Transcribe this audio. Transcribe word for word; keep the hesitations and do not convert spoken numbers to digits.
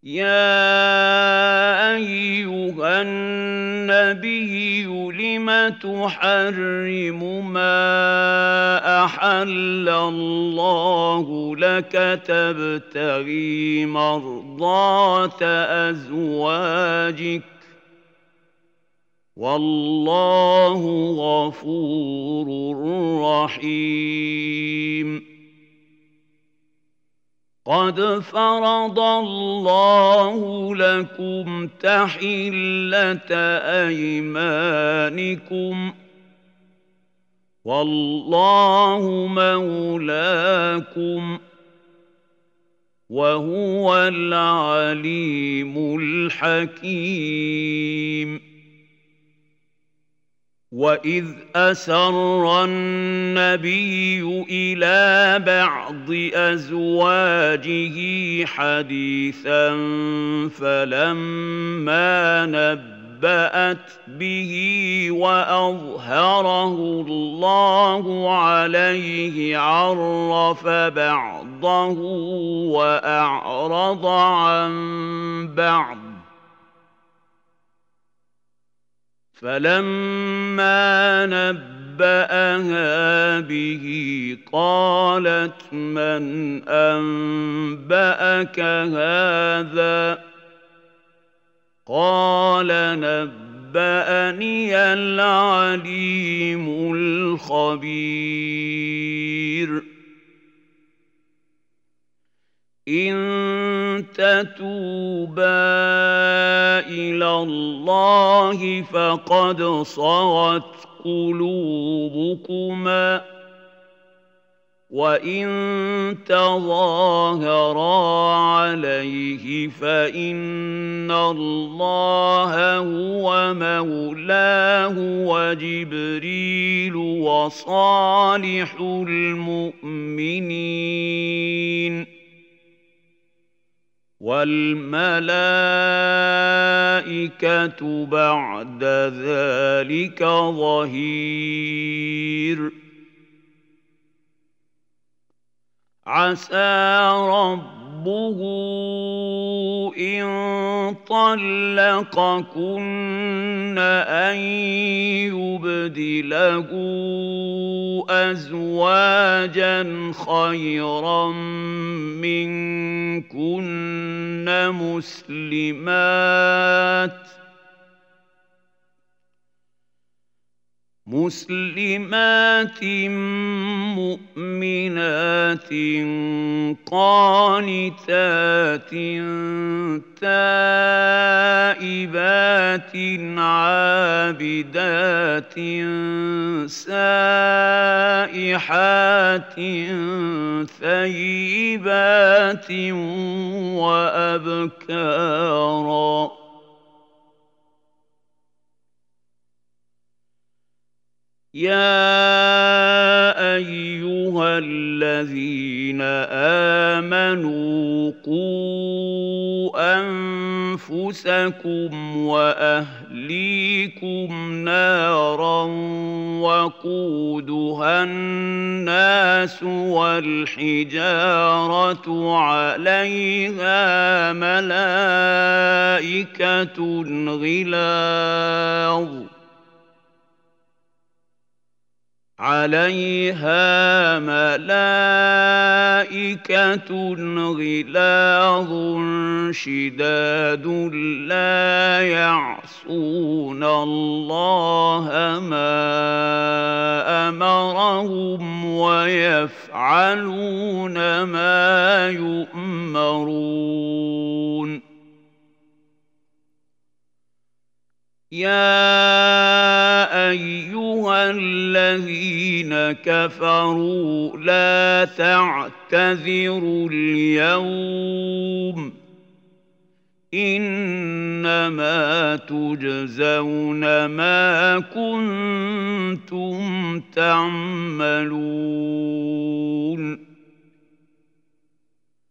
يَا أَيُّهَا النَّبِيُّ لِمَ تُحَرِّمُ مَا أَحَلَّ اللَّهُ لَكَ تَبْتَغِي مَرْضَاتَ أَزْوَاجِكَ ۚ وَاللَّهُ غَفُورٌ رَّحِيمٌ. قَدْ فَرَضَ اللَّهُ لَكُمْ تَحِلَّةَ أَيْمَانِكُمْ ۚ وَاللَّهُ مَوْلَاكُمْ ۖ وَهُوَ الْعَلِيمُ الْحَكِيمُ. وَإِذْ أَسَرَّ النَّبِيُّ إِلَىٰ بَعْضِ أَزْوَاجِهِ حَدِيثًا فَلَمَّا نَبَّأَتْ بِهِ وَأَظْهَرَهُ اللَّهُ عَلَيْهِ عَرَّفَ بَعْضَهُ وَأَعْرَضَ عَن بَعْضٍ ۖ فَلَمَّا نَبَّأَهَا بِهِ قَالَتْ مَنْ أَنبَأَكَ هَٰذَا ۖ قَالَ نَبَّأَنِيَ الْعَلِيمُ الْخَبِيرُ. إِن تَتُوبَا إِلَى اللَّهِ فَقَدْ صَغَتْ قُلُوبُكُمَا ۖ وَإِن تَظَاهَرَا عَلَيْهِ فَإِنَّ اللَّهَ هُوَ مَوْلَاهُ وَجِبْرِيلُ وَصَالِحُ الْمُؤْمِنِينَ وَالْمَلَائِكَةُ بَعْدَ ذَٰلِكَ ظَهِيرٌ. عَسَىٰ رَبُّهُ إِن طَلَّقَكُنَّ أَن يُبْدِلَهُ أَزْوَاجًا خَيْرًا مِّنكُنَّ مُسْلِمَاتٍ مسلمات مؤمنات قانتات تائبات عابدات سائحات ثيبات وأبكارا. يَا أَيُّهَا الَّذِينَ آمَنُوا قُوا أَنفُسَكُمْ وَأَهْلِيكُمْ نَارًا وَقُودُهَا النَّاسُ وَالْحِجَارَةُ عَلَيْهَا مَلَائِكَةٌ غِلَاظٌ عَلَيْهَا مَلَائِكَةٌ غِلَاظٌ شِدَادٌ لَّا يَعْصُونَ اللَّهَ مَا أَمَرَهُمْ وَيَفْعَلُونَ مَا يُؤْمَرُونَ. يَا أَيُّهَا الَّذِينَ كَفَرُوا لَا تَعْتَذِرُوا الْيَوْمَ ۖ إِنَّمَا تُجْزَوْنَ مَا كُنتُمْ تَعْمَلُونَ.